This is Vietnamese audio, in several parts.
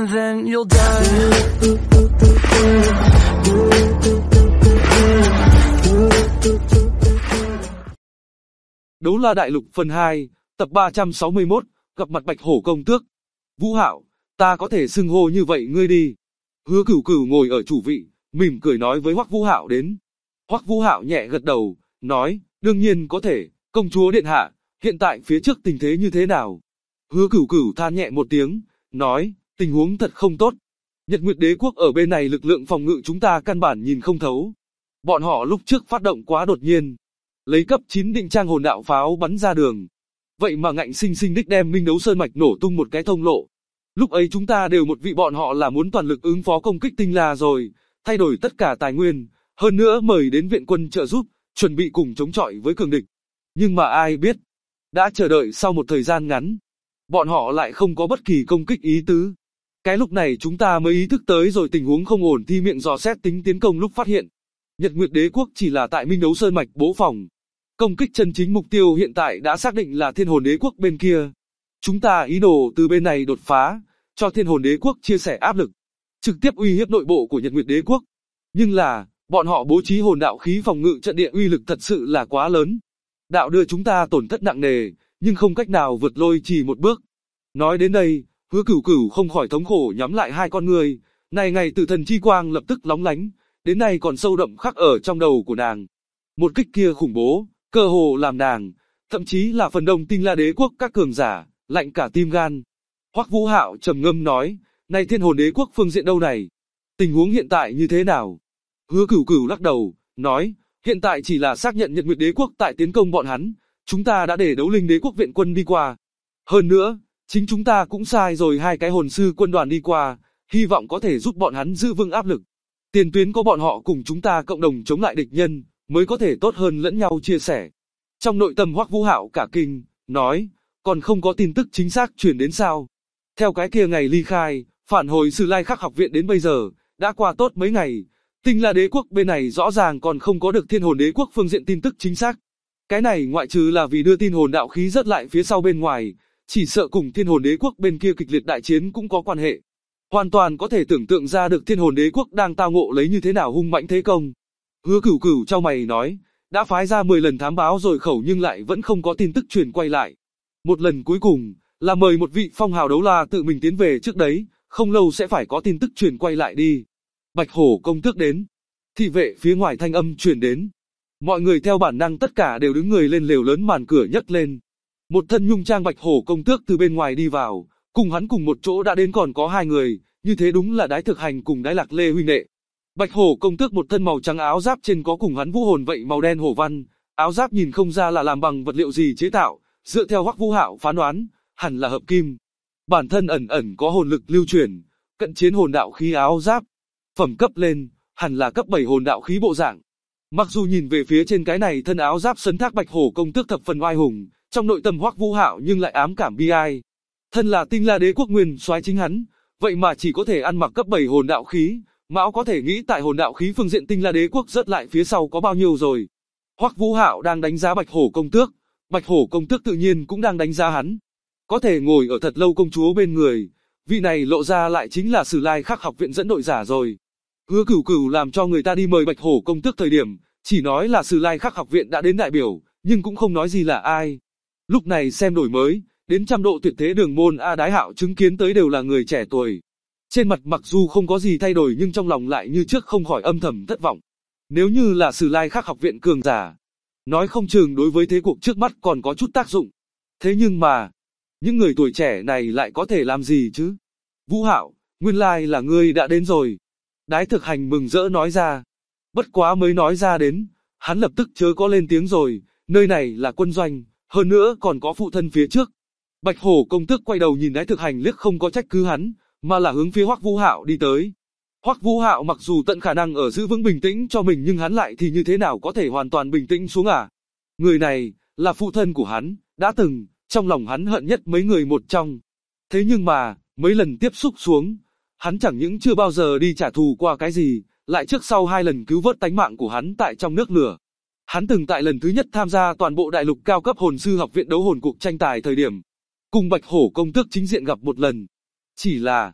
and then you'll die. Đấu La Đại Lục phần 2, tập 361, gặp mặt Bạch Hổ công tước. Vũ Hạo, ta có thể xưng hô như vậy ngươi đi. Hứa Cửu Cửu ngồi ở chủ vị, mỉm cười nói với Hoắc Vũ Hạo đến. Hoắc Vũ Hạo nhẹ gật đầu, nói, đương nhiên có thể, công chúa điện hạ, hiện tại phía trước tình thế như thế nào? Hứa Cửu Cửu than nhẹ một tiếng, nói, tình huống thật không tốt. Nhật Nguyệt Đế quốc ở bên này lực lượng phòng ngự chúng ta căn bản nhìn không thấu. Bọn họ lúc trước phát động quá đột nhiên, lấy cấp 9 định trang hồn đạo pháo bắn ra đường. Vậy mà ngạnh sinh sinh đích đem Minh Đấu Sơn mạch nổ tung một cái thông lộ. Lúc ấy chúng ta đều một vị bọn họ là muốn toàn lực ứng phó công kích Tinh La rồi, thay đổi tất cả tài nguyên, hơn nữa mời đến viện quân trợ giúp, chuẩn bị cùng chống chọi với cường địch. Nhưng mà ai biết, đã chờ đợi sau một thời gian ngắn, bọn họ lại không có bất kỳ công kích ý tứ. Cái lúc này chúng ta mới ý thức tới rồi tình huống không ổn thì miệng dò xét tính tiến công lúc phát hiện. Nhật Nguyệt Đế quốc chỉ là tại Minh Đấu Sơn mạch bố phòng. Công kích chân chính mục tiêu hiện tại đã xác định là Thiên Hồn Đế quốc bên kia. Chúng ta ý đồ từ bên này đột phá, cho Thiên Hồn Đế quốc chia sẻ áp lực, trực tiếp uy hiếp nội bộ của Nhật Nguyệt Đế quốc. Nhưng là, bọn họ bố trí hồn đạo khí phòng ngự trận địa uy lực thật sự là quá lớn. Đạo đưa chúng ta tổn thất nặng nề, nhưng không cách nào vượt lôi chỉ một bước. Nói đến đây, Hứa Cửu Cửu không khỏi thống khổ nhắm lại hai con người, này ngày tử thần chi quang lập tức lóng lánh, đến nay còn sâu đậm khắc ở trong đầu của nàng. Một kích kia khủng bố, cơ hồ làm nàng, thậm chí là phần đông Tinh La Đế quốc các cường giả, lạnh cả tim gan. Hoắc Vũ Hạo trầm ngâm nói, này Thiên Hồn Đế quốc phương diện đâu này? Tình huống hiện tại như thế nào? Hứa Cửu Cửu lắc đầu, nói, hiện tại chỉ là xác nhận Nhật Nguyệt Đế quốc tại tiến công bọn hắn, chúng ta đã để Đấu Linh Đế quốc viện quân đi qua. Hơn nữa, chính chúng ta cũng sai rồi hai cái hồn sư quân đoàn đi qua, hy vọng có thể giúp bọn hắn giữ vững áp lực. Tiền tuyến có bọn họ cùng chúng ta cộng đồng chống lại địch nhân, mới có thể tốt hơn lẫn nhau chia sẻ. Trong nội tâm Hoắc Vũ Hạo cả kinh, nói, còn không có tin tức chính xác truyền đến sao? Theo cái kia ngày ly khai, phản hồi Sử Lai Khắc học viện đến bây giờ, đã qua tốt mấy ngày, Tinh La Đế quốc bên này rõ ràng còn không có được Thiên Hồn Đế quốc phương diện tin tức chính xác. Cái này ngoại trừ là vì đưa tin hồn đạo khí rất lại phía sau bên ngoài, chỉ sợ cùng Thiên Hồn Đế quốc bên kia kịch liệt đại chiến cũng có quan hệ. Hoàn toàn có thể tưởng tượng ra được Thiên Hồn Đế quốc đang tao ngộ lấy như thế nào hung mãnh thế công. Hứa Cửu Cửu chau mày nói, đã phái ra 10 lần thám báo rồi khẩu nhưng lại vẫn không có tin tức truyền quay lại. Một lần cuối cùng, là mời một vị phong hào đấu la tự mình tiến về trước đấy, không lâu sẽ phải có tin tức truyền quay lại đi. Bạch Hổ công tước đến. Thị vệ phía ngoài thanh âm truyền đến. Mọi người theo bản năng tất cả đều đứng người lên lều lớn màn cửa nhấc lên. Một thân nhung trang Bạch Hổ công tước từ bên ngoài đi vào, cùng hắn cùng một chỗ đã đến còn có hai người, như thế đúng là Đái Thực Hành cùng Đái Lạc Lê huynh đệ. Bạch Hổ công tước một thân màu trắng áo giáp trên có cùng hắn vũ hồn vậy màu đen hổ văn, áo giáp nhìn không ra là làm bằng vật liệu gì chế tạo, dựa theo Hoắc Vũ Hạo phán đoán, hẳn là hợp kim. Bản thân ẩn ẩn có hồn lực lưu chuyển, cận chiến hồn đạo khí áo giáp, phẩm cấp lên, hẳn là cấp 7 hồn đạo khí bộ dạng. Mặc dù nhìn về phía trên cái này thân áo giáp sấn thác Bạch Hổ công tước thập phần oai hùng, trong nội tâm Hoắc Vũ Hạo nhưng lại ám cảm bi ai. Thân là Tinh La Đế quốc nguyên soái chính hắn, vậy mà chỉ có thể ăn mặc cấp 7 hồn đạo khí, Mão có thể nghĩ tại hồn đạo khí phương diện Tinh La Đế quốc rất lại phía sau có bao nhiêu rồi. Hoắc Vũ Hạo đang đánh giá Bạch Hổ công tước, Bạch Hổ công tước tự nhiên cũng đang đánh giá hắn. Có thể ngồi ở thật lâu công chúa bên người, vị này lộ ra lại chính là Sử Lai Khắc học viện dẫn đội giả rồi. Hứa Cửu Cửu làm cho người ta đi mời Bạch Hổ công tước thời điểm, chỉ nói là Sử Lai Khắc học viện đã đến đại biểu, nhưng cũng không nói gì là ai. Lúc này xem đổi mới, đến trăm độ tuyệt thế đường môn A Đái Hạo chứng kiến tới đều là người trẻ tuổi. Trên mặt mặc dù không có gì thay đổi nhưng trong lòng lại như trước không khỏi âm thầm thất vọng. Nếu như là Sử Lai Khắc học viện cường giả, nói không chừng đối với thế cuộc trước mắt còn có chút tác dụng. Thế nhưng mà, những người tuổi trẻ này lại có thể làm gì chứ? Vũ Hạo, nguyên lai là ngươi đã đến rồi. Đái Thực Hành mừng rỡ nói ra. Bất quá mới nói ra đến, hắn lập tức chớ có lên tiếng rồi, nơi này là quân doanh, hơn nữa còn có phụ thân phía trước. Bạch Hổ công tước quay đầu nhìn Đái Thực Hành liếc không có trách cứ hắn, mà là hướng phía Hoắc Vũ Hạo đi tới. Hoắc Vũ Hạo mặc dù tận khả năng ở giữ vững bình tĩnh cho mình nhưng hắn lại thì như thế nào có thể hoàn toàn bình tĩnh xuống à? Người này, là phụ thân của hắn, đã từng, trong lòng hắn hận nhất mấy người một trong. Thế nhưng mà, mấy lần tiếp xúc xuống, hắn chẳng những chưa bao giờ đi trả thù qua cái gì, lại trước sau hai lần cứu vớt tánh mạng của hắn tại trong nước lửa. Hắn từng tại lần thứ nhất tham gia toàn bộ đại lục cao cấp hồn sư học viện đấu hồn cuộc tranh tài thời điểm, cùng Bạch Hổ công tước chính diện gặp một lần. Chỉ là,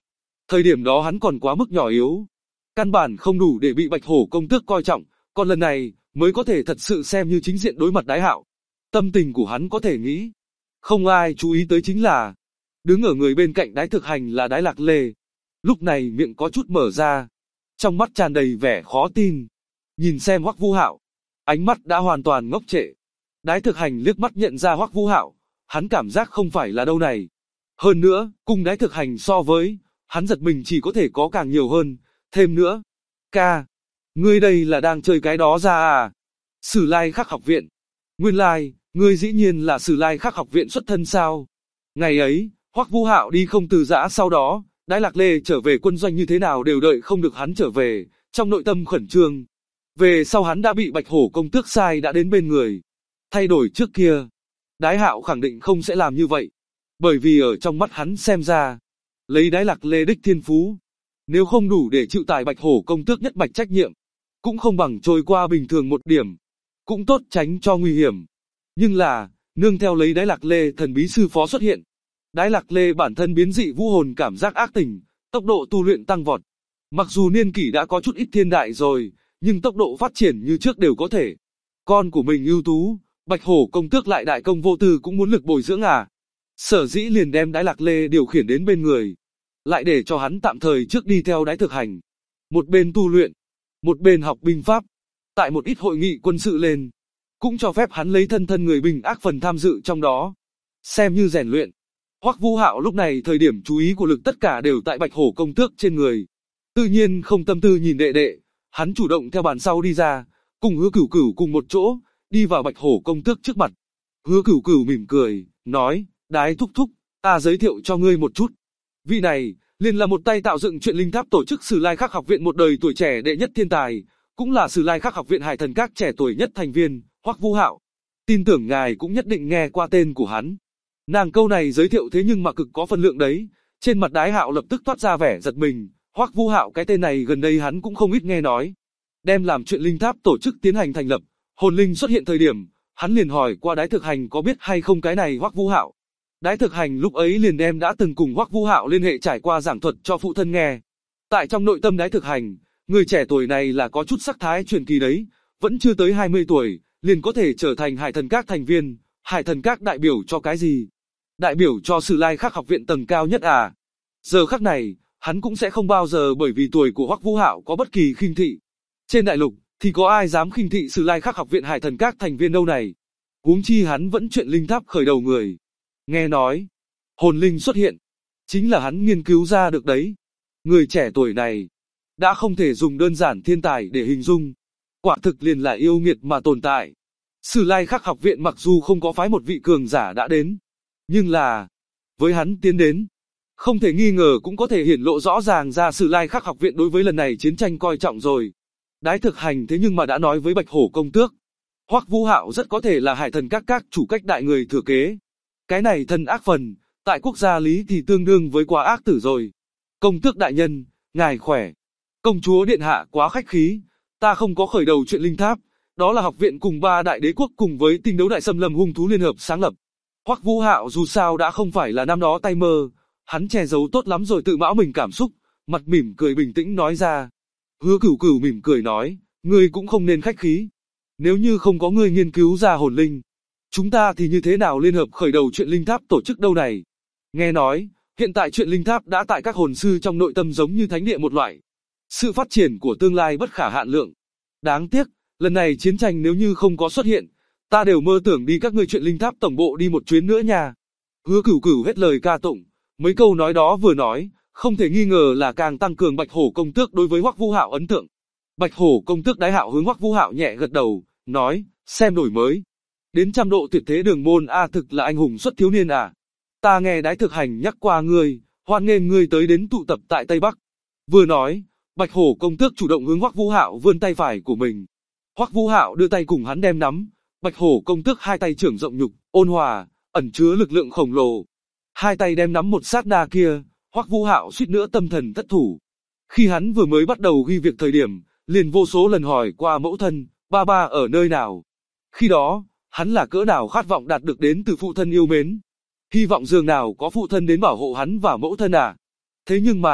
Thời điểm đó hắn còn quá mức nhỏ yếu, căn bản không đủ để bị Bạch Hổ công tước coi trọng, còn lần này mới có thể thật sự xem như chính diện đối mặt Đái Hạo. Tâm tình của hắn có thể nghĩ, không ai chú ý tới chính là đứng ở người bên cạnh Đái Thực Hành là Đái Lạc Lê. Lúc này miệng có chút mở ra, trong mắt tràn đầy vẻ khó tin, nhìn xem Hoắc Vũ Hạo, ánh mắt đã hoàn toàn ngốc trệ. Đái Thực Hành liếc mắt nhận ra Hoắc Vũ Hạo, hắn cảm giác không phải là đâu này. Hơn nữa, cùng Đái Thực Hành so với, hắn giật mình chỉ có thể có càng nhiều hơn. Thêm nữa, ca, ngươi đây là đang chơi cái đó ra à? Sử Lai Khắc học viện. Nguyên lai, ngươi dĩ nhiên là Sử Lai Khắc học viện xuất thân sao? Ngày ấy, Hoắc Vũ Hạo đi không từ giã, sau đó, Đái Lạc Lê trở về quân doanh như thế nào đều đợi không được hắn trở về, trong nội tâm khẩn trương. Về sau hắn đã bị Bạch Hổ công tước sai đã đến bên người. Thay đổi trước kia, Đái Hạo khẳng định không sẽ làm như vậy. Bởi vì ở trong mắt hắn xem ra, lấy Đái Lạc Lê đích thiên phú, nếu không đủ để chịu tải Bạch Hổ công tước nhất mạch trách nhiệm, cũng không bằng trôi qua bình thường một điểm, cũng tốt tránh cho nguy hiểm. Nhưng là, nương theo lấy Đái Lạc Lê thần bí sư phó xuất hiện, Đái Lạc Lê bản thân biến dị vũ hồn cảm giác ác tình, tốc độ tu luyện tăng vọt. Mặc dù niên kỷ đã có chút ít thiên đại rồi, nhưng tốc độ phát triển như trước đều có thể. Con của mình ưu tú, Bạch Hổ công tước lại đại công vô tư cũng muốn lực bồi dưỡng à. Sở dĩ liền đem Đái Lạc Lê điều khiển đến bên người, lại để cho hắn tạm thời trước đi theo Đái Thực Hành. Một bên tu luyện, một bên học binh pháp. Tại một ít hội nghị quân sự lên, cũng cho phép hắn lấy thân người bình ác phần tham dự trong đó, xem như rèn luyện. Hoắc Vũ Hạo lúc này thời điểm chú ý của lực tất cả đều tại Bạch Hổ công tước trên người. Tự nhiên không tâm tư nhìn đệ đệ, hắn chủ động theo bàn sau đi ra, cùng Hứa Cửu Cửu cùng một chỗ, đi vào Bạch Hổ công tước trước mặt. Hứa Cửu Cửu mỉm cười, nói, Đái thúc thúc, ta giới thiệu cho ngươi một chút. Vị này, liền là một tay tạo dựng chuyện linh tháp tổ chức Sử Lai Khắc học viện một đời tuổi trẻ đệ nhất thiên tài, cũng là Sử Lai Khắc học viện Hải Thần Các trẻ tuổi nhất thành viên, Hoắc Vũ Hạo. Tin tưởng ngài cũng nhất định nghe qua tên của hắn. Nàng câu này giới thiệu thế nhưng mà cực có phân lượng đấy, trên mặt Đái Hạo lập tức toát ra vẻ giật mình, Hoắc Vũ Hạo cái tên này gần đây hắn cũng không ít nghe nói. Đem làm chuyện linh tháp tổ chức tiến hành thành lập, hồn linh xuất hiện thời điểm, hắn liền hỏi qua Đái Thực Hành có biết hay không cái này Hoắc Vũ Hạo. Đái Thực Hành lúc ấy liền đem đã từng cùng Hoắc Vũ Hạo liên hệ trải qua giảng thuật cho phụ thân nghe. Tại trong nội tâm Đái Thực Hành, người trẻ tuổi này là có chút sắc thái truyền kỳ đấy, vẫn chưa tới 20 tuổi, liền có thể trở thành Hải Thần Các thành viên. Hải Thần Các đại biểu cho cái gì? Đại biểu cho Sử Lai Khắc học viện tầng cao nhất à? Giờ khắc này, hắn cũng sẽ không bao giờ bởi vì tuổi của Hoắc Vũ Hạo có bất kỳ khinh thị. Trên đại lục, thì có ai dám khinh thị Sử Lai Khắc học viện Hải Thần Các thành viên đâu này? Huống chi hắn vẫn chuyện linh tháp khởi đầu người. Nghe nói, hồn linh xuất hiện, chính là hắn nghiên cứu ra được đấy. Người trẻ tuổi này, đã không thể dùng đơn giản thiên tài để hình dung. Quả thực liền là yêu nghiệt mà tồn tại. Sử Lai Khắc học viện mặc dù không có phái một vị cường giả đã đến, nhưng là, với hắn tiến đến, không thể nghi ngờ cũng có thể hiển lộ rõ ràng ra Sử Lai Khắc học viện đối với lần này chiến tranh coi trọng rồi. Đái Thực Hành thế nhưng mà đã nói với Bạch Hổ công tước, Hoắc Vũ Hạo rất có thể là Hải Thần Các chủ cách đại người thừa kế. Cái này thân ác phần, tại quốc gia lý thì tương đương với quá ác tử rồi. Công tước đại nhân, ngài khỏe. Công chúa điện hạ quá khách khí, ta không có khởi đầu chuyện linh tháp, đó là học viện cùng 3 đại đế quốc cùng với tinh đấu đại xâm lâm hung thú liên hợp sáng lập. Hoắc Vũ Hạo dù sao đã không phải là năm đó tay mơ, hắn che giấu tốt lắm rồi tự mão mình cảm xúc, mặt mỉm cười bình tĩnh nói ra. Hứa Cửu Cửu mỉm cười nói, ngươi cũng không nên khách khí. Nếu như không có ngươi nghiên cứu ra hồn linh, chúng ta thì như thế nào liên hợp khởi đầu chuyện linh tháp tổ chức đâu này? Nghe nói, hiện tại chuyện linh tháp đã tại các hồn sư trong nội tâm giống như thánh địa một loại. Sự phát triển của tương lai bất khả hạn lượng. Đáng tiếc, lần này chiến tranh nếu như không có xuất hiện, ta đều mơ tưởng đi các ngươi chuyện linh tháp tổng bộ đi một chuyến nữa nha. Hứa Cửu Cửu hết lời ca tụng, mấy câu nói đó vừa nói, không thể nghi ngờ là càng tăng cường Bạch Hổ công tước đối với Hoắc Vũ Hạo ấn tượng. Bạch Hổ công tước Đái Hạo hướng Hoắc Vũ Hạo nhẹ gật đầu, nói, xem đổi mới. Đến 100 độ tuyệt thế đường môn a, thực là anh hùng xuất thiếu niên à. Ta nghe Đái Thực Hành nhắc qua ngươi, hoan nghênh ngươi tới đến tụ tập tại Tây Bắc. Vừa nói, Bạch Hổ công tước chủ động hướng Hoắc Vũ Hạo vươn tay phải của mình. Hoắc Vũ Hạo đưa tay cùng hắn đem nắm. Bạch Hổ công tước hai tay trưởng rộng nhục, ôn hòa, ẩn chứa lực lượng khổng lồ. Hai tay đem nắm một sát na kia, Hoắc Vũ Hạo suýt nữa tâm thần thất thủ. Khi hắn vừa mới bắt đầu ghi việc thời điểm, liền vô số lần hỏi qua mẫu thân, ba ba ở nơi nào. Khi đó, hắn là cỡ nào khát vọng đạt được đến từ phụ thân yêu mến. Hy vọng dường nào có phụ thân đến bảo hộ hắn và mẫu thân à. Thế nhưng mà,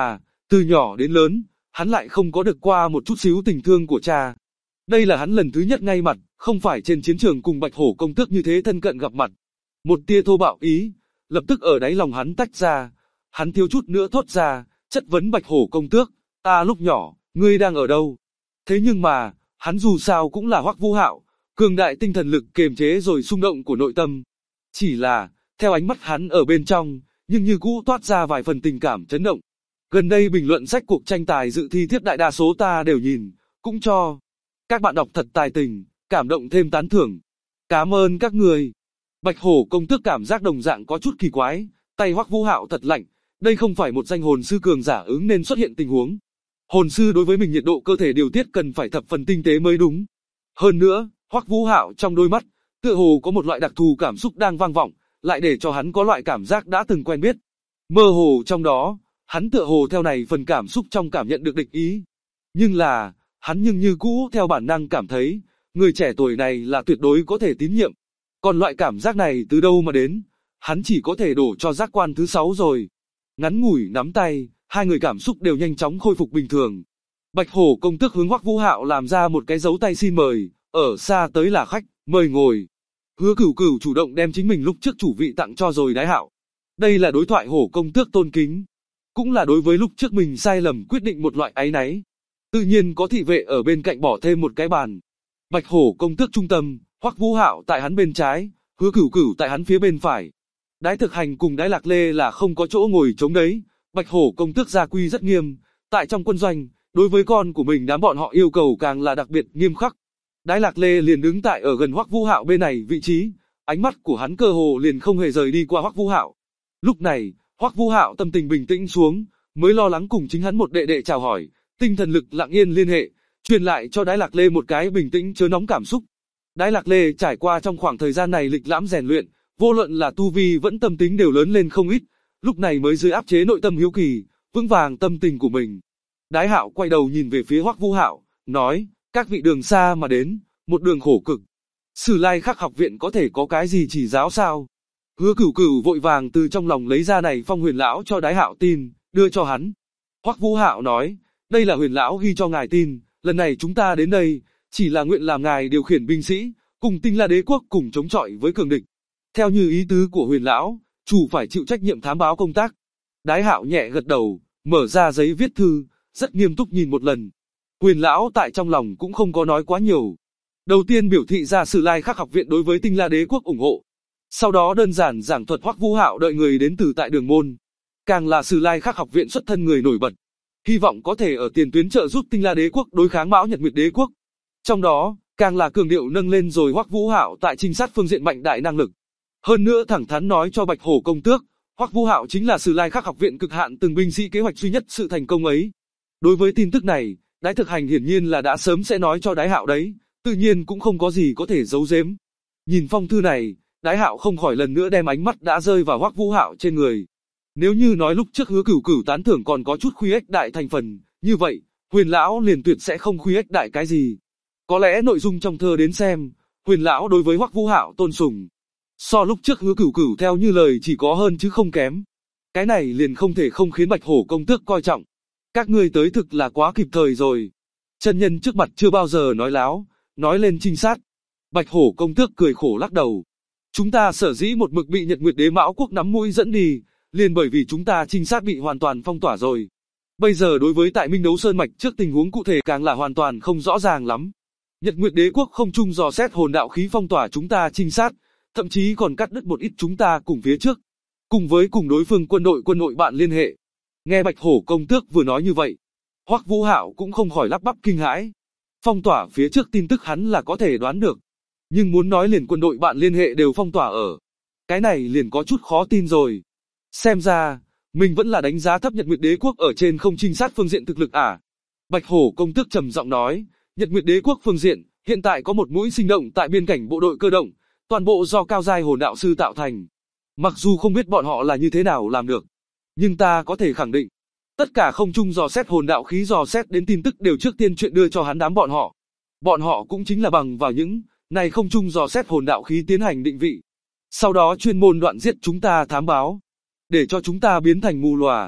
Từ nhỏ đến lớn, hắn lại không có được qua một chút xíu tình thương của cha. Đây là hắn lần thứ nhất ngay mặt, không phải trên chiến trường cùng Bạch Hổ công tước như thế thân cận gặp mặt. Một tia thô bạo ý, lập tức ở đáy lòng hắn tách ra. Hắn thiếu chút nữa thốt ra, chất vấn Bạch Hổ công tước, ta lúc nhỏ, ngươi đang ở đâu? Thế nhưng mà, hắn dù sao cũng là Hoắc Vũ Hạo, cường đại tinh thần lực kiềm chế rồi xung động của nội tâm. Chỉ là, theo ánh mắt hắn ở bên trong, nhưng như cũ toát ra vài phần tình cảm chấn động. Gần đây bình luận sách cuộc tranh tài dự thi thiết đại đa số ta đều nhìn, cũng cho các bạn đọc thật tài tình, cảm động thêm tán thưởng. Cảm ơn các người. Bạch Hổ công tước cảm giác đồng dạng có chút kỳ quái, tay Hoắc Vũ Hạo thật lạnh, đây không phải một danh hồn sư cường giả ứng nên xuất hiện tình huống. Hồn sư đối với mình nhiệt độ cơ thể điều tiết cần phải thập phần tinh tế mới đúng. Hơn nữa, Hoắc Vũ Hạo trong đôi mắt, tựa hồ có một loại đặc thù cảm xúc đang vang vọng, lại để cho hắn có loại cảm giác đã từng quen biết. Mơ hồ trong đó, hắn tựa hồ theo này phần cảm xúc trong cảm nhận được địch ý. Nhưng là, hắn nhưng như cũ theo bản năng cảm thấy, người trẻ tuổi này là tuyệt đối có thể tín nhiệm. Còn loại cảm giác này từ đâu mà đến, hắn chỉ có thể đổ cho giác quan thứ 6 rồi. Ngắn ngủi nắm tay, hai người cảm xúc đều nhanh chóng khôi phục bình thường. Bạch Hổ công tước hướng Hoắc Vũ Hạo làm ra một cái dấu tay xin mời, ở xa tới là khách, mời ngồi. Hứa Cửu Cửu chủ động đem chính mình lúc trước chủ vị tặng cho rồi Đái Hạo. Đây là đối thoại Hổ công tước tôn kính, cũng là đối với lúc trước mình sai lầm quyết định một loại áy náy. Tự nhiên có thị vệ ở bên cạnh bỏ thêm một cái bàn. Bạch Hổ công tước trung tâm, Hoắc Vũ Hạo tại hắn bên trái, Hứa Cửu Cửu tại hắn phía bên phải. Đái Thực Hành cùng Đái Lạc Lê là không có chỗ ngồi trống đấy. Bạch Hổ công tước gia quy rất nghiêm, tại trong quân doanh, đối với con của mình đám bọn họ yêu cầu càng là đặc biệt nghiêm khắc. Đái Lạc Lê liền đứng tại ở gần Hoắc Vũ Hạo bên này vị trí, ánh mắt của hắn cơ hồ liền không hề rời đi qua Hoắc Vũ Hạo. Lúc này, Hoắc Vũ Hạo tâm tình bình tĩnh xuống, mới lo lắng cùng chính hắn một đệ đệ chào hỏi, tinh thần lực lặng yên liên hệ, truyền lại cho Đái Lạc Lê một cái bình tĩnh chớ nóng cảm xúc. Đái Lạc Lê trải qua trong khoảng thời gian này lịch lãm rèn luyện, vô luận là tu vi vẫn tâm tính đều lớn lên không ít, lúc này mới dưới áp chế nội tâm hiếu kỳ, vững vàng tâm tình của mình. Đái Hạo quay đầu nhìn về phía Hoắc Vũ Hạo, nói, các vị đường xa mà đến, một đường khổ cực. Sử Lai Khắc học viện có thể có cái gì chỉ giáo sao? Hứa Cửu Cửu vội vàng từ trong lòng lấy ra này phong Huyền lão cho Đái Hạo tin, đưa cho hắn. Hoắc Vũ Hạo nói, đây là Huyền lão ghi cho ngài tin, lần này chúng ta đến đây, chỉ là nguyện làm ngài điều khiển binh sĩ, cùng Tinh La Đế quốc cùng chống chọi với cường địch. Theo như ý tứ của Huyền lão, chủ phải chịu trách nhiệm thám báo công tác. Đái Hạo nhẹ gật đầu, mở ra giấy viết thư, rất nghiêm túc nhìn một lần. Huyền lão tại trong lòng cũng không có nói quá nhiều. Đầu tiên biểu thị ra Sử Lai Khắc học viện đối với Tinh La Đế quốc ủng hộ. Sau đó đơn giản giảng thuật Hoắc Vũ Hạo đợi người đến từ tại Đường Môn, càng là Sử Lai Khắc học viện xuất thân người nổi bật, hy vọng có thể ở tiền tuyến trợ giúp Tinh La Đế quốc đối kháng Mão Nhật Nguyệt Đế quốc. Trong đó, càng là cường điệu nâng lên rồi Hoắc Vũ Hạo tại trinh sát phương diện mạnh đại năng lực. Hơn nữa thẳng thắn nói cho Bạch Hổ công tước, Hoắc Vũ Hạo chính là Sử Lai Khắc học viện cực hạn từng binh sĩ kế hoạch duy nhất sự thành công ấy. Đối với tin tức này, Đái Thực Hành hiển nhiên là đã sớm sẽ nói cho Đái Hạo đấy, tự nhiên cũng không có gì có thể giấu giếm. Nhìn phong thư này, Đái Hạo không khỏi lần nữa đem ánh mắt đã rơi vào Hoắc Vũ Hạo trên người. Nếu như nói lúc trước Hứa Cửu Cửu tán thưởng còn có chút khuy ếch đại thành phần, như vậy, Huyền lão liền tuyệt sẽ không khuy ếch đại cái gì. Có lẽ nội dung trong thơ đến xem, Huyền lão đối với Hoắc Vũ Hạo tôn sùng, so lúc trước Hứa Cửu Cửu theo như lời chỉ có hơn chứ không kém. Cái này liền không thể không khiến Bạch Hổ công tước coi trọng. Các ngươi tới thực là quá kịp thời rồi. Chân nhân trước mặt chưa bao giờ nói láo, nói lên trinh sát. Bạch Hổ công tước cười khổ lắc đầu. Chúng ta sở dĩ một mực bị Nhật Nguyệt Đế Mão quốc nắm mũi dẫn đi, liền bởi vì chúng ta trinh sát bị hoàn toàn phong tỏa rồi. Bây giờ đối với tại Minh Đấu Sơn mạch trước tình huống cụ thể càng là hoàn toàn không rõ ràng lắm. Nhật Nguyệt Đế quốc không chung dò xét hồn đạo khí phong tỏa chúng ta trinh sát, thậm chí còn cắt đứt một ít chúng ta cùng phía trước, cùng với cùng đối phương quân đội bạn liên hệ. Nghe Bạch Hổ công tước vừa nói như vậy, Hoắc Vũ Hạo cũng không khỏi lắp bắp kinh hãi. Phong tỏa phía trước tin tức hắn là có thể đoán được, nhưng muốn nói liền quân đội bạn liên hệ đều phong tỏa ở, cái này liền có chút khó tin rồi. Xem ra, mình vẫn là đánh giá thấp Nhật Nguyệt Đế quốc ở trên không trinh sát phương diện thực lực à? Bạch Hổ công tước trầm giọng nói, Nhật Nguyệt Đế quốc phương diện, hiện tại có một mũi sinh động tại biên cảnh bộ đội cơ động, toàn bộ do cao giai hồn đạo sư tạo thành. Mặc dù không biết bọn họ là như thế nào làm được, nhưng ta có thể khẳng định, tất cả không chung dò xét hồn đạo khí dò xét đến tin tức đều trước tiên chuyện đưa cho hắn đám bọn họ. Bọn họ cũng chính là bằng vào những này không chung dò xét hồn đạo khí tiến hành định vị. Sau đó chuyên môn đoạn giết chúng ta thám báo, để cho chúng ta biến thành mù lòa.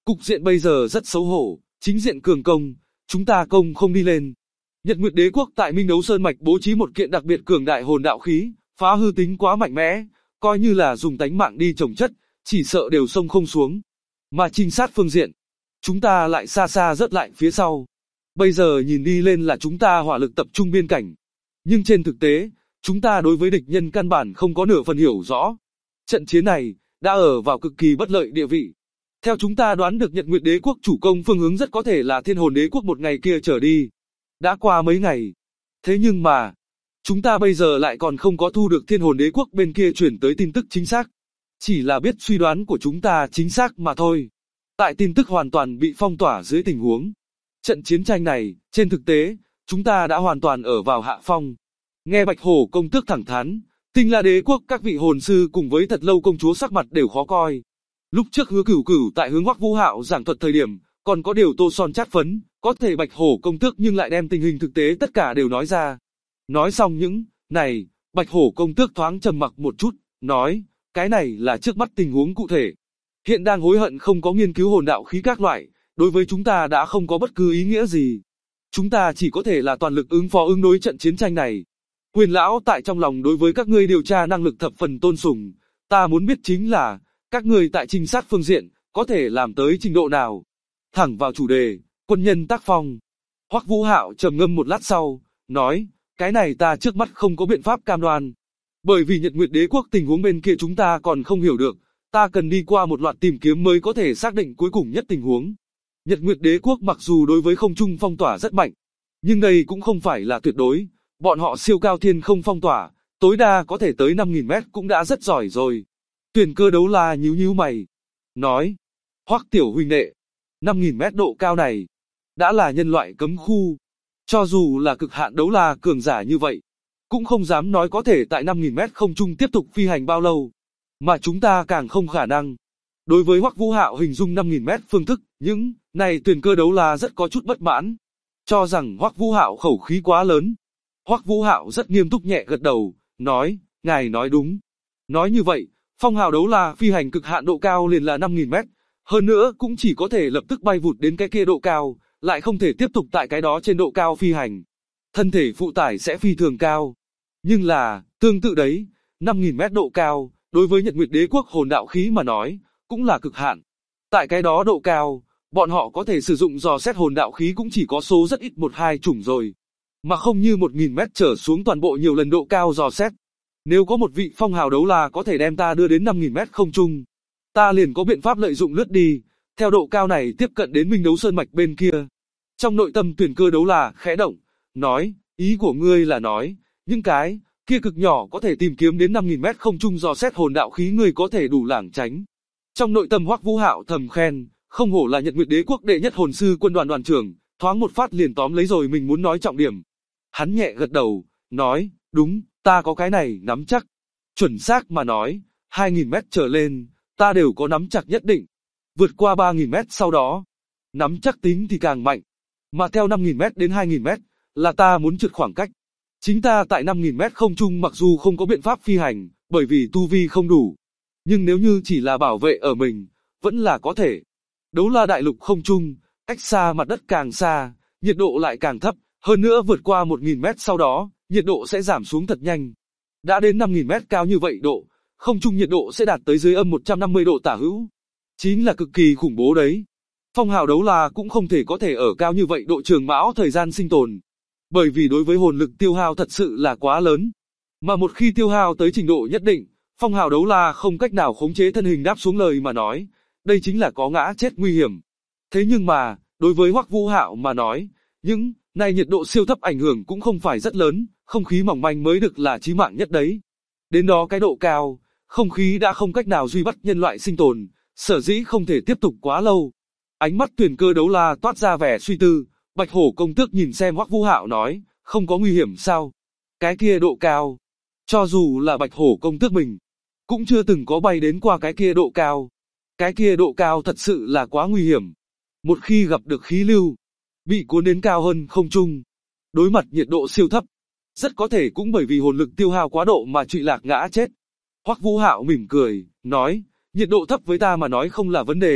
Cục diện bây giờ rất xấu hổ, chính diện cường công, chúng ta công không đi lên. Nhật Nguyệt Đế quốc tại Minh Đấu Sơn mạch bố trí một kiện đặc biệt cường đại hồn đạo khí, phá hư tính quá mạnh mẽ, coi như là dùng tánh mạng đi chồng chất, chỉ sợ đều xông không xuống. Mà trinh sát phương diện, chúng ta lại xa xa rớt lại phía sau. Bây giờ nhìn đi lên là chúng ta hỏa lực tập trung biên cảnh. Nhưng trên thực tế, chúng ta đối với địch nhân căn bản không có nửa phần hiểu rõ. Trận chiến này, đã ở vào cực kỳ bất lợi địa vị. Theo chúng ta đoán được Nhật Nguyệt Đế quốc chủ công phương hướng rất có thể là Thiên Hồn Đế quốc một ngày kia trở đi. Đã qua mấy ngày. Thế nhưng mà, chúng ta bây giờ lại còn không có thu được Thiên Hồn Đế quốc bên kia chuyển tới tin tức chính xác. Chỉ là biết suy đoán của chúng ta chính xác mà thôi. Tại tin tức hoàn toàn bị phong tỏa dưới tình huống. Trận chiến tranh này, trên thực tế, chúng ta đã hoàn toàn ở vào hạ phong. Nghe Bạch Hổ công tước thẳng thắn, Tinh La Đế quốc các vị hồn sư cùng với Thật Lâu công chúa sắc mặt đều khó coi. Lúc trước Hứa Cửu Cửu tại hướng Hoắc Vũ Hạo giảng thuật thời điểm, còn có điều tô son chát phấn, có thể Bạch Hổ công tước nhưng lại đem tình hình thực tế tất cả đều nói ra. Nói xong những này, Bạch Hổ công tước thoáng trầm mặc một chút, nói, cái này là trước mắt tình huống cụ thể. Hiện đang hối hận không có nghiên cứu hồn đạo khí các loại, đối với chúng ta đã không có bất cứ ý nghĩa gì. Chúng ta chỉ có thể là toàn lực ứng đối trận chiến tranh này. Huyền lão tại trong lòng đối với các ngươi điều tra năng lực thập phần tôn sùng, ta muốn biết chính là, các ngươi tại trinh sát phương diện, có thể làm tới trình độ nào. Thẳng vào chủ đề, quân nhân tác phong. Hoắc Vũ Hạo trầm ngâm một lát sau, nói, cái này ta trước mắt không có biện pháp cam đoan. Bởi vì Nhật Nguyệt Đế quốc tình huống bên kia chúng ta còn không hiểu được, ta cần đi qua một loạt tìm kiếm mới có thể xác định cuối cùng nhất tình huống. Nhật Nguyệt Đế quốc mặc dù đối với không trung phong tỏa rất mạnh, nhưng đây cũng không phải là tuyệt đối, bọn họ siêu cao thiên không phong tỏa, tối đa có thể tới 5.000 mét cũng đã rất giỏi rồi. Tuyển Cơ Đấu La nhíu mày, nói, Hoắc tiểu huynh đệ, 5.000 mét độ cao này, đã là nhân loại cấm khu. Cho dù là cực hạn đấu la cường giả như vậy, cũng không dám nói có thể tại 5.000 mét không trung tiếp tục phi hành bao lâu, mà chúng ta càng không khả năng. Đối với Hoắc Vũ Hạo hình dung 5.000 mét phương thức, những này Tuyển Cơ Đấu La rất có chút bất mãn, cho rằng Hoắc Vũ Hạo khẩu khí quá lớn. Hoắc Vũ Hạo rất nghiêm túc nhẹ gật đầu, nói, ngài nói đúng. Nói như vậy, phong hào đấu la phi hành cực hạn độ cao liền là 5.000 mét, hơn nữa cũng chỉ có thể lập tức bay vụt đến cái kia độ cao, lại không thể tiếp tục tại cái đó trên độ cao phi hành. Thân thể phụ tải sẽ phi thường cao. Nhưng là, tương tự đấy, 5.000 mét độ cao, đối với Nhật Nguyệt Đế quốc hồn đạo khí mà nói, cũng là cực hạn. Tại cái đó độ cao, bọn họ có thể sử dụng dò xét hồn đạo khí cũng chỉ có số rất ít 1-2 chủng rồi. Mà không như 1.000 mét trở xuống toàn bộ nhiều lần độ cao dò xét. Nếu có một vị phong hào đấu la có thể đem ta đưa đến 5.000 mét không trung, ta liền có biện pháp lợi dụng lướt đi, theo độ cao này tiếp cận đến Minh Đấu Sơn mạch bên kia. Trong nội tâm Tuyển Cơ Đấu La khẽ động, nói, ý của ngươi là nói, những cái kia cực nhỏ có thể tìm kiếm đến 5.000 mét không trung dò xét hồn đạo khí ngươi có thể đủ lảng tránh. Trong nội tâm Hoắc Vũ Hạo thầm khen, không hổ là Nhật Nguyệt Đế quốc đệ nhất hồn sư quân đoàn đoàn trưởng, thoáng một phát liền tóm lấy rồi mình muốn nói trọng điểm. Hắn nhẹ gật đầu, nói, đúng, ta có cái này nắm chắc. Chuẩn xác mà nói, 2.000 mét trở lên, ta đều có nắm chắc nhất định. Vượt qua 3.000 mét sau đó, nắm chắc tính thì càng mạnh. Mà theo 5.000 mét đến 2.000 mét, là ta muốn trượt khoảng cách. Chính ta tại 5.000 mét không trung mặc dù không có biện pháp phi hành, bởi vì tu vi không đủ. Nhưng nếu như chỉ là bảo vệ ở mình, vẫn là có thể. Đấu La đại lục không trung, cách xa mặt đất càng xa, nhiệt độ lại càng thấp, hơn nữa vượt qua 1.000 mét sau đó, nhiệt độ sẽ giảm xuống thật nhanh. Đã đến 5.000 mét cao như vậy độ, không trung nhiệt độ sẽ đạt tới dưới âm 150 độ tả hữu. Chính là cực kỳ khủng bố đấy. Phong hào đấu la cũng không thể có thể ở cao như vậy độ trường mão thời gian sinh tồn. Bởi vì đối với hồn lực tiêu hao thật sự là quá lớn. Mà một khi tiêu hao tới trình độ nhất định, phong hào đấu la không cách nào khống chế thân hình đáp xuống lời mà nói. Đây chính là có ngã chết nguy hiểm. Thế nhưng mà, đối với Hoắc Vũ Hạo mà nói, những này nhiệt độ siêu thấp ảnh hưởng cũng không phải rất lớn, không khí mỏng manh mới được là chí mạng nhất đấy. Đến đó cái độ cao, không khí đã không cách nào duy bắt nhân loại sinh tồn, sở dĩ không thể tiếp tục quá lâu. Ánh mắt Tuyển Cơ Đấu La toát ra vẻ suy tư, Bạch Hổ công tước nhìn xem Hoắc Vũ Hạo nói, không có nguy hiểm sao? Cái kia độ cao, cho dù là Bạch Hổ công tước mình, cũng chưa từng có bay đến qua cái kia độ cao. Cái kia độ cao thật sự là quá nguy hiểm. Một khi gặp được khí lưu, bị cuốn đến cao hơn không trung, đối mặt nhiệt độ siêu thấp, rất có thể cũng bởi vì hồn lực tiêu hao quá độ mà trụy lạc ngã chết. Hoắc Vũ Hạo mỉm cười, nói, nhiệt độ thấp với ta mà nói không là vấn đề,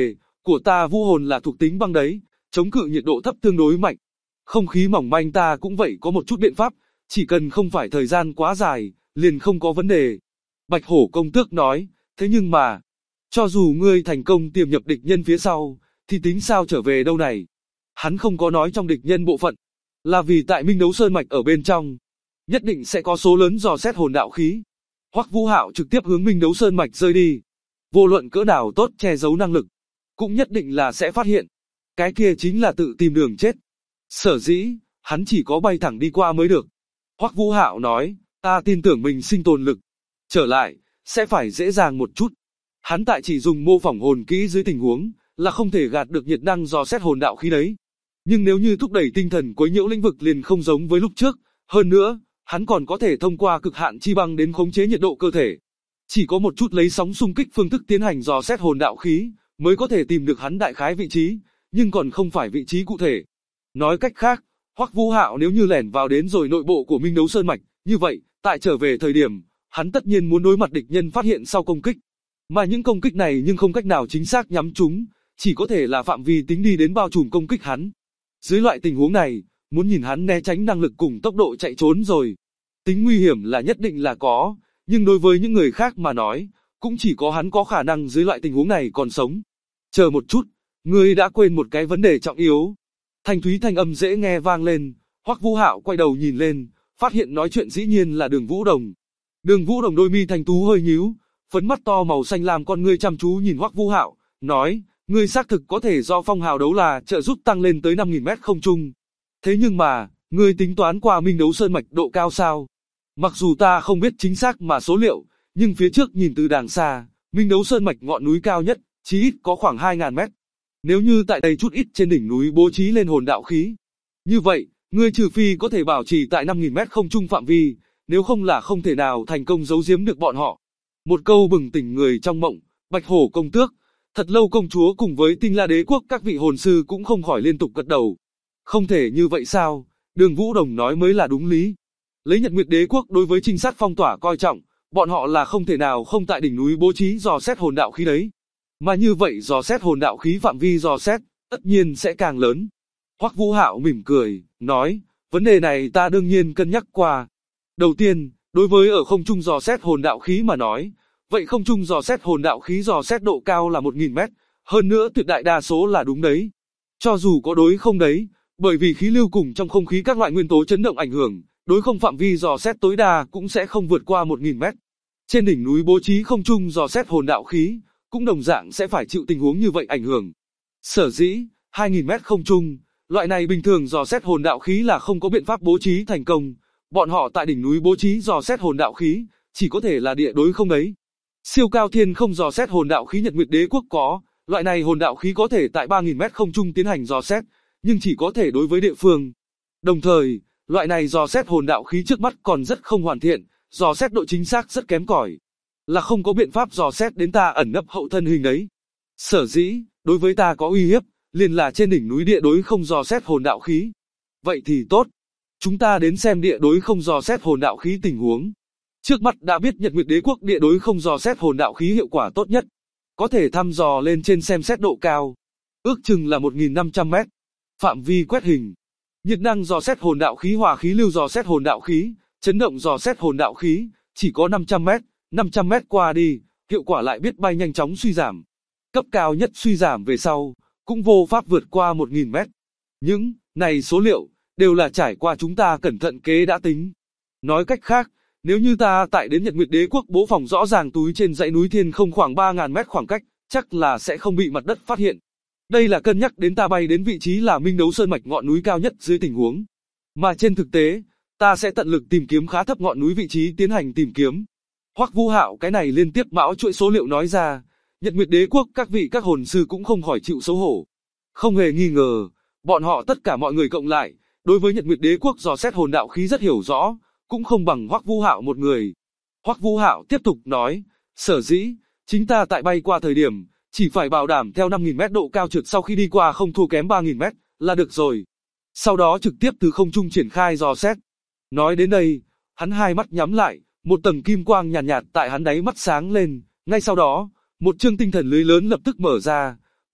Của ta vũ hồn là thuộc tính băng đấy, chống cự nhiệt độ thấp tương đối mạnh. Không khí mỏng manh ta cũng vậy có một chút biện pháp, chỉ cần không phải thời gian quá dài, liền không có vấn đề. Bạch hổ công tước nói, thế nhưng mà, cho dù ngươi thành công tiềm nhập địch nhân phía sau, thì tính sao trở về đâu này? Hắn không có nói trong địch nhân bộ phận, là vì tại Minh Đấu Sơn Mạch ở bên trong, nhất định sẽ có số lớn dò xét hồn đạo khí. Hoắc Vũ Hạo trực tiếp hướng Minh Đấu Sơn Mạch rơi đi. Vô luận cỡ nào tốt che giấu năng lực, cũng nhất định là sẽ phát hiện. Cái kia chính là tự tìm đường chết. Sở dĩ, hắn chỉ có bay thẳng đi qua mới được. Hoắc Vũ Hạo nói, ta tin tưởng mình sinh tồn lực. Trở lại, sẽ phải dễ dàng một chút. Hắn tại chỉ dùng mô phỏng hồn kỹ dưới tình huống, là không thể gạt được nhiệt năng dò xét hồn đạo khí đấy. Nhưng nếu như thúc đẩy tinh thần quấy nhiễu lĩnh vực liền không giống với lúc trước, hơn nữa, hắn còn có thể thông qua cực hạn chi băng đến khống chế nhiệt độ cơ thể. Chỉ có một chút lấy sóng xung kích phương thức tiến hành dò xét hồn đạo khí, mới có thể tìm được hắn đại khái vị trí, nhưng còn không phải vị trí cụ thể. Nói cách khác, Hoắc Vũ Hạo nếu như lẻn vào đến rồi nội bộ của Minh Đấu Sơn Mạch, như vậy, tại trở về thời điểm, hắn tất nhiên muốn đối mặt địch nhân phát hiện sau công kích. Mà những công kích này nhưng không cách nào chính xác nhắm trúng, chỉ có thể là phạm vi tính đi đến bao trùm công kích hắn. Dưới loại tình huống này, muốn nhìn hắn né tránh năng lực cùng tốc độ chạy trốn rồi. Tính nguy hiểm là nhất định là có, nhưng đối với những người khác mà nói, cũng chỉ có hắn có khả năng dưới loại tình huống này còn sống. Chờ một chút, ngươi đã quên một cái vấn đề trọng yếu. Thanh thúy thanh âm dễ nghe vang lên, Hoắc Vũ Hạo quay đầu nhìn lên, phát hiện nói chuyện dĩ nhiên là Đường Vũ Đồng. Đường Vũ Đồng đôi mi thanh tú hơi nhíu, phấn mắt to màu xanh lam con ngươi chăm chú nhìn Hoắc Vũ Hạo, nói, ngươi xác thực có thể do phong hào đấu là trợ giúp tăng lên tới 5.000 mét không trung. Thế nhưng mà, ngươi tính toán qua Minh Đấu Sơn Mạch độ cao sao? Mặc dù ta không biết chính xác mà số liệu, nhưng phía trước nhìn từ đàng xa, Minh Đấu Sơn Mạch ngọn núi cao nhất, chí ít có khoảng 2.000 mét. Nếu như tại đây chút ít trên đỉnh núi bố trí lên hồn đạo khí, như vậy, ngươi trừ phi có thể bảo trì tại 5.000 mét không trung phạm vi, nếu không là không thể nào thành công giấu giếm được bọn họ. Một câu bừng tỉnh người trong mộng, Bạch Hổ công tước, Thật Lâu công chúa cùng với Tinh La đế quốc các vị hồn sư cũng không khỏi liên tục gật đầu. Không thể như vậy sao? Đường Vũ Đồng nói mới là đúng lý. Lấy Nhật Nguyệt đế quốc đối với trinh sát phong tỏa coi trọng, bọn họ là không thể nào không tại đỉnh núi bố trí dò xét hồn đạo khí đấy. Mà như vậy dò xét hồn đạo khí phạm vi dò xét, tất nhiên sẽ càng lớn. Hoắc Vũ Hạo mỉm cười, nói, vấn đề này ta đương nhiên cân nhắc qua. Đầu tiên, đối với ở không trung dò xét hồn đạo khí mà nói, vậy không trung dò xét hồn đạo khí dò xét độ cao là 1.000 mét, hơn nữa tuyệt đại đa số là đúng đấy. Cho dù có đối không đấy, bởi vì khí lưu cùng trong không khí các loại nguyên tố chấn động ảnh hưởng, đối không phạm vi dò xét tối đa cũng sẽ không vượt qua 1.000 mét. Trên đỉnh núi bố trí không trung dò xét hồn đạo khí, cũng đồng dạng sẽ phải chịu tình huống như vậy ảnh hưởng. Sở dĩ, 2.000 mét không trung, loại này bình thường dò xét hồn đạo khí là không có biện pháp bố trí thành công. Bọn họ tại đỉnh núi bố trí dò xét hồn đạo khí, chỉ có thể là địa đối không đấy. Siêu cao thiên không dò xét hồn đạo khí Nhật Nguyệt đế quốc có, loại này hồn đạo khí có thể tại 3.000 mét không trung tiến hành dò xét, nhưng chỉ có thể đối với địa phương. Đồng thời, loại này dò xét hồn đạo khí trước mắt còn rất không hoàn thiện, dò xét độ chính xác rất kém cỏi, là không có biện pháp dò xét đến ta ẩn nấp hậu thân hình đấy. Sở dĩ, đối với ta có uy hiếp, liền là trên đỉnh núi địa đối không dò xét hồn đạo khí. Vậy thì tốt, chúng ta đến xem địa đối không dò xét hồn đạo khí tình huống. Trước mắt đã biết Nhật Nguyệt đế quốc địa đối không dò xét hồn đạo khí hiệu quả tốt nhất, có thể thăm dò lên trên xem xét độ cao, ước chừng là 1.500 mét. Phạm vi quét hình, nhiệt năng dò xét hồn đạo khí, hỏa khí lưu dò xét hồn đạo khí, chấn động dò xét hồn đạo khí, chỉ có 500 mét, 500 mét qua đi, hiệu quả lại biết bay nhanh chóng suy giảm. Cấp cao nhất suy giảm về sau, cũng vô pháp vượt qua 1.000 mét. Những này số liệu đều là trải qua chúng ta cẩn thận kế đã tính. Nói cách khác, nếu như ta tại đến Nhật Nguyệt đế quốc bố phòng rõ ràng túi trên dãy núi thiên không khoảng 3.000 mét khoảng cách, chắc là sẽ không bị mặt đất phát hiện. Đây là cân nhắc đến ta bay đến vị trí là Minh Đấu Sơn Mạch ngọn núi cao nhất dưới tình huống. Mà trên thực tế, ta sẽ tận lực tìm kiếm khá thấp ngọn núi vị trí tiến hành tìm kiếm. Hoắc Vũ Hạo cái này liên tiếp mão chuỗi số liệu nói ra, Nhật Nguyệt đế quốc các vị các hồn sư cũng không khỏi chịu xấu hổ. Không hề nghi ngờ, bọn họ tất cả mọi người cộng lại, đối với Nhật Nguyệt đế quốc dò xét hồn đạo khí rất hiểu rõ, cũng không bằng Hoắc Vũ Hạo một người. Hoắc Vũ Hạo tiếp tục nói, sở dĩ, chính ta tại bay qua thời điểm, chỉ phải bảo đảm theo 5.000 mét độ cao trượt sau khi đi qua không thua kém 3.000 mét, là được rồi. Sau đó trực tiếp từ không trung triển khai dò xét. Nói đến đây, hắn hai mắt nhắm lại, một tầng kim quang nhàn nhạt tại hắn đáy mắt sáng lên, ngay sau đó, một chương tinh thần lưới lớn lập tức mở ra,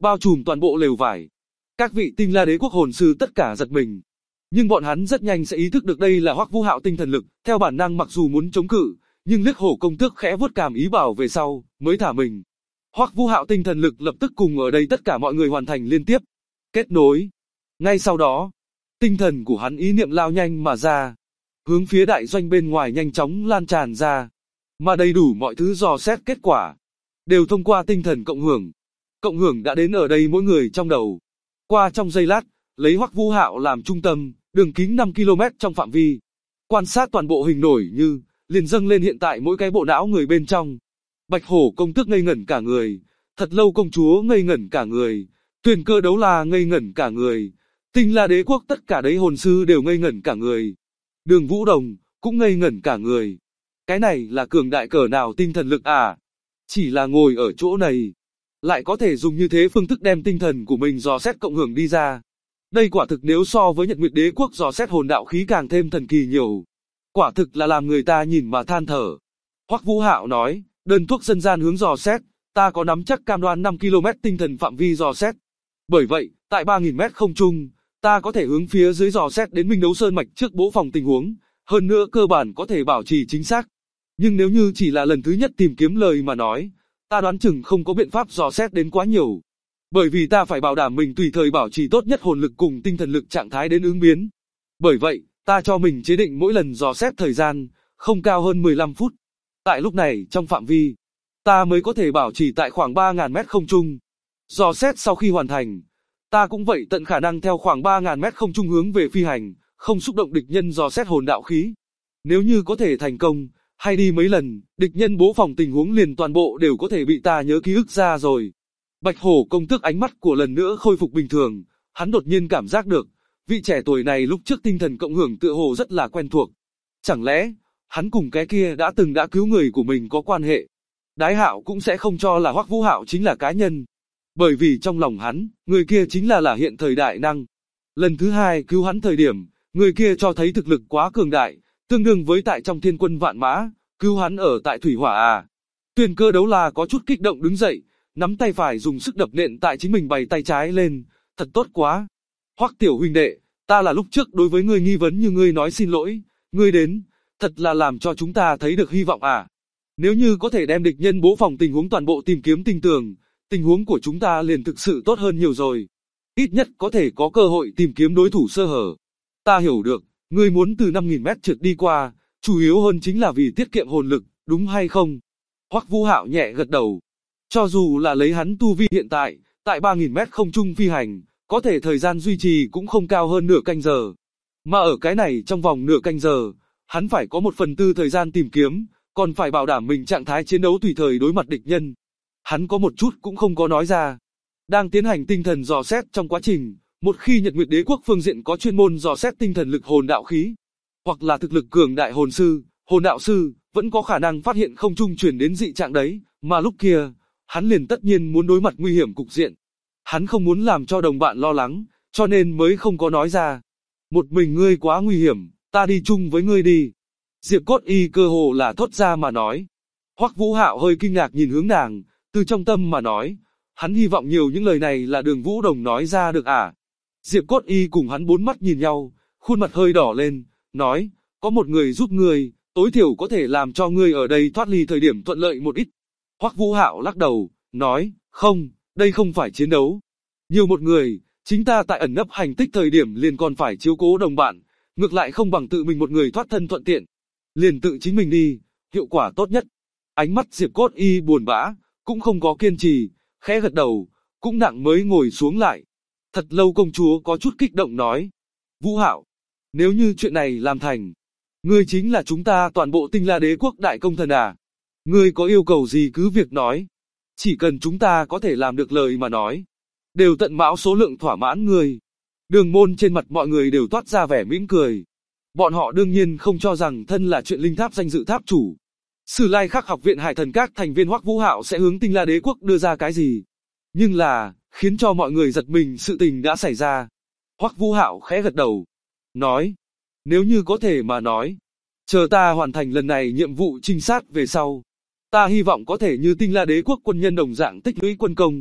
bao trùm toàn bộ lều vải. Các vị Tinh La Đế quốc hồn sư tất cả giật mình. Nhưng bọn hắn rất nhanh sẽ ý thức được đây là Hoắc Vũ Hạo tinh thần lực, theo bản năng mặc dù muốn chống cự, nhưng liếc Hổ công tước khẽ vuốt cằm ý bảo về sau, mới thả mình. Hoắc Vũ Hạo tinh thần lực lập tức cùng ở đây tất cả mọi người hoàn thành liên tiếp kết nối. Ngay sau đó, tinh thần của hắn ý niệm lao nhanh mà ra, hướng phía đại doanh bên ngoài nhanh chóng lan tràn ra, mà đầy đủ mọi thứ dò xét kết quả đều thông qua tinh thần cộng hưởng. Cộng hưởng đã đến ở đây mỗi người trong đầu. Qua trong giây lát, lấy Hoắc Vũ Hạo làm trung tâm, đường kính 5 km trong phạm vi, quan sát toàn bộ hình nổi như liền dâng lên hiện tại mỗi cái bộ não người bên trong. Bạch Hổ công tước ngây ngẩn cả người, Thật Lâu công chúa ngây ngẩn cả người, Tuyền Cơ Đấu La ngây ngẩn cả người, Tinh La Đế quốc tất cả đấy hồn sư đều ngây ngẩn cả người. Đường Vũ Đồng cũng ngây ngẩn cả người. Cái này là cường đại cỡ nào tinh thần lực à? Chỉ là ngồi ở chỗ này, lại có thể dùng như thế phương thức đem tinh thần của mình dò xét cộng hưởng đi ra. Đây quả thực nếu so với Nhật Nguyệt Đế quốc dò xét hồn đạo khí càng thêm thần kỳ nhiều. Quả thực là làm người ta nhìn mà than thở. Hoắc Vũ Hạo nói, đơn thuốc dân gian hướng dò xét, ta có nắm chắc cam đoan 5 km tinh thần phạm vi dò xét. Bởi vậy, tại 3.000 mét không trung, ta có thể hướng phía dưới dò xét đến Minh Đấu Sơn mạch trước bố phòng tình huống, hơn nữa cơ bản có thể bảo trì chính xác. Nhưng nếu như chỉ là lần thứ nhất tìm kiếm lời mà nói, ta đoán chừng không có biện pháp dò xét đến quá nhiều. Bởi vì ta phải bảo đảm mình tùy thời bảo trì tốt nhất hồn lực cùng tinh thần lực trạng thái đến ứng biến. Bởi vậy, ta cho mình chế định mỗi lần dò xét thời gian, không cao hơn 15 phút. Tại lúc này, trong phạm vi, ta mới có thể bảo trì tại khoảng 3.000 mét không trung. Dò xét sau khi hoàn thành, ta cũng vậy tận khả năng theo khoảng 3.000 mét không trung hướng về phi hành, không xúc động địch nhân dò xét hồn đạo khí. Nếu như có thể thành công, hay đi mấy lần, địch nhân bố phòng tình huống liền toàn bộ đều có thể bị ta nhớ ký ức ra rồi. Bạch Hổ công tước ánh mắt của lần nữa khôi phục bình thường, hắn đột nhiên cảm giác được, vị trẻ tuổi này lúc trước tinh thần cộng hưởng tựa hồ rất là quen thuộc. Chẳng lẽ, hắn cùng cái kia đã cứu người của mình có quan hệ? Đái Hạo cũng sẽ không cho là Hoắc Vũ Hạo chính là cá nhân. Bởi vì trong lòng hắn, người kia chính là hiện thời đại năng. Lần thứ hai cứu hắn thời điểm, người kia cho thấy thực lực quá cường đại, tương đương với tại trong thiên quân vạn mã, cứu hắn ở tại thủy hỏa à. Tuyền Cơ Đấu La có chút kích động đứng dậy, nắm tay phải dùng sức đập nện tại chính mình bày tay trái lên, thật tốt quá. Hoắc tiểu huynh đệ, ta là lúc trước đối với ngươi nghi vấn như ngươi nói xin lỗi, ngươi đến, thật là làm cho chúng ta thấy được hy vọng à. Nếu như có thể đem địch nhân bố phòng tình huống toàn bộ tìm kiếm tinh tường, tình huống của chúng ta liền thực sự tốt hơn nhiều rồi. Ít nhất có thể có cơ hội tìm kiếm đối thủ sơ hở. Ta hiểu được, ngươi muốn từ 5.000 mét trượt đi qua, chủ yếu hơn chính là vì tiết kiệm hồn lực, đúng hay không? Hoắc Vũ Hạo nhẹ gật đầu. Cho dù là lấy hắn tu vi hiện tại, tại 3.000 mét không trung phi hành, có thể thời gian duy trì cũng không cao hơn nửa canh giờ. Mà ở cái này trong vòng nửa canh giờ, hắn phải có 1/4 thời gian tìm kiếm, còn phải bảo đảm mình trạng thái chiến đấu tùy thời đối mặt địch nhân. Hắn có một chút cũng không có nói ra. Đang tiến hành tinh thần dò xét trong quá trình, một khi Nhật Nguyệt Đế quốc phương diện có chuyên môn dò xét tinh thần lực hồn đạo khí, hoặc là thực lực cường đại hồn sư, hồn đạo sư, vẫn có khả năng phát hiện không trung truyền đến dị trạng đấy, mà lúc kia, hắn liền tất nhiên muốn đối mặt nguy hiểm cục diện. Hắn không muốn làm cho đồng bạn lo lắng, cho nên mới không có nói ra. Một mình ngươi quá nguy hiểm, ta đi chung với ngươi đi. Diệp Cốt Y cơ hồ là thốt ra mà nói. Hoắc Vũ Hạo hơi kinh ngạc nhìn hướng nàng, từ trong tâm mà nói. Hắn hy vọng nhiều những lời này là Đường Vũ Đồng nói ra được à. Diệp Cốt Y cùng hắn bốn mắt nhìn nhau, khuôn mặt hơi đỏ lên, nói, có một người giúp ngươi, tối thiểu có thể làm cho ngươi ở đây thoát ly thời điểm thuận lợi một ít. Hoắc Vũ Hạo lắc đầu, nói, không, đây không phải chiến đấu. Nhiều một người, chính ta tại ẩn nấp hành tích thời điểm liền còn phải chiếu cố đồng bạn, ngược lại không bằng tự mình một người thoát thân thuận tiện. Liền tự chính mình đi, hiệu quả tốt nhất. Ánh mắt Diệp Cốt Y buồn bã, cũng không có kiên trì, khẽ gật đầu, cũng nặng mới ngồi xuống lại. Thật Lâu công chúa có chút kích động nói, Vũ Hạo, nếu như chuyện này làm thành, ngươi chính là chúng ta toàn bộ Tinh La Đế quốc đại công thần à. Ngươi có yêu cầu gì cứ việc nói. Chỉ cần chúng ta có thể làm được lời mà nói, đều tận mão số lượng thỏa mãn ngươi. Đường Môn trên mặt mọi người đều toát ra vẻ mỉm cười. Bọn họ đương nhiên không cho rằng thân là chuyện linh tháp danh dự tháp chủ. Sử Lai Khắc học viện Hải Thần các thành viên Hoắc Vũ Hạo sẽ hướng Tinh La Đế quốc đưa ra cái gì. Nhưng là, khiến cho mọi người giật mình sự tình đã xảy ra. Hoắc Vũ Hạo khẽ gật đầu, nói, nếu như có thể mà nói, chờ ta hoàn thành lần này nhiệm vụ trinh sát về sau, ta hy vọng có thể như Tinh La Đế quốc quân nhân đồng dạng tích lũy quân công.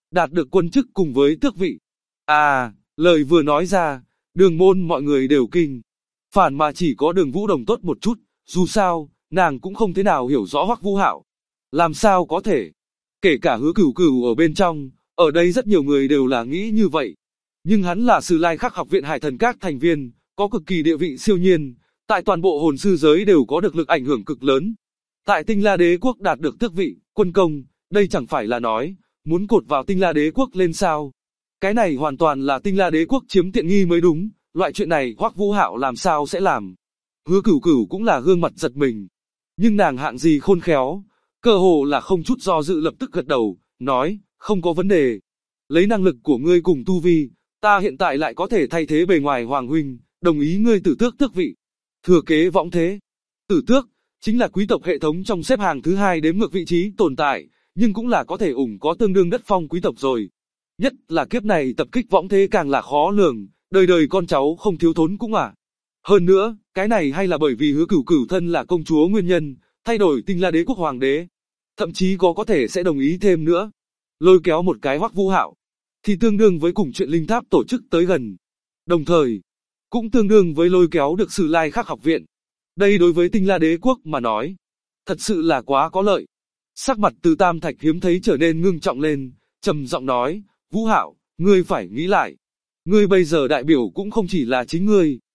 đạt được quân chức cùng với tước vị. À, lời vừa nói ra, Đường môn mọi người đều kinh. Phản mà chỉ có Đường Vũ Đồng tốt một chút, dù sao, nàng cũng không thế nào hiểu rõ Hoắc Vũ Hạo. Làm sao có thể? Kể cả Hứa Cửu Cửu ở bên trong, ở đây rất nhiều người đều là nghĩ như vậy. Nhưng hắn là Sử Lai Khắc học viện Hải Thần Các thành viên, có cực kỳ địa vị siêu nhiên, tại toàn bộ hồn sư giới đều có được lực ảnh hưởng cực lớn. Tại Tinh La Đế quốc đạt được tước vị, quân công, đây chẳng phải là nói, muốn cột vào Tinh La Đế quốc lên sao? Cái này hoàn toàn là Tinh La Đế quốc chiếm tiện nghi mới đúng, loại chuyện này Hoắc Vũ Hạo làm sao sẽ làm? Hứa Cửu Cửu cũng là gương mặt giật mình. Nhưng nàng hạng gì khôn khéo, cơ hồ là không chút do dự lập tức gật đầu, nói, không có vấn đề. Lấy năng lực của ngươi cùng tu vi, ta hiện tại lại có thể thay thế bề ngoài Hoàng huynh, đồng ý ngươi tử tước tước vị. Thừa kế võng thế. Tử tước, chính là quý tộc hệ thống trong xếp hàng thứ 2 đếm ngược vị trí tồn tại, nhưng cũng là có thể có tương đương đất phong quý tộc rồi. Nhất là kiếp này tập kích võng thế càng là khó lường, đời đời con cháu không thiếu thốn cũng à. Hơn nữa, cái này hay là bởi vì Hứa Cửu Cửu thân là công chúa nguyên nhân, thay đổi Tinh La Đế quốc hoàng đế. Thậm chí có thể sẽ đồng ý thêm nữa. Lôi kéo một cái Hoắc Vũ Hạo, thì tương đương với cùng chuyện linh tháp tổ chức tới gần. Đồng thời, cũng tương đương với lôi kéo được Sử Lai Khắc học viện. Đây đối với Tinh La Đế quốc mà nói, thật sự là quá có lợi. Sắc mặt Từ Tam Thạch hiếm thấy trở nên ngưng trọng lên, trầm giọng nói, Vũ Hạo, ngươi phải nghĩ lại. Ngươi bây giờ đại biểu cũng không chỉ là chính ngươi,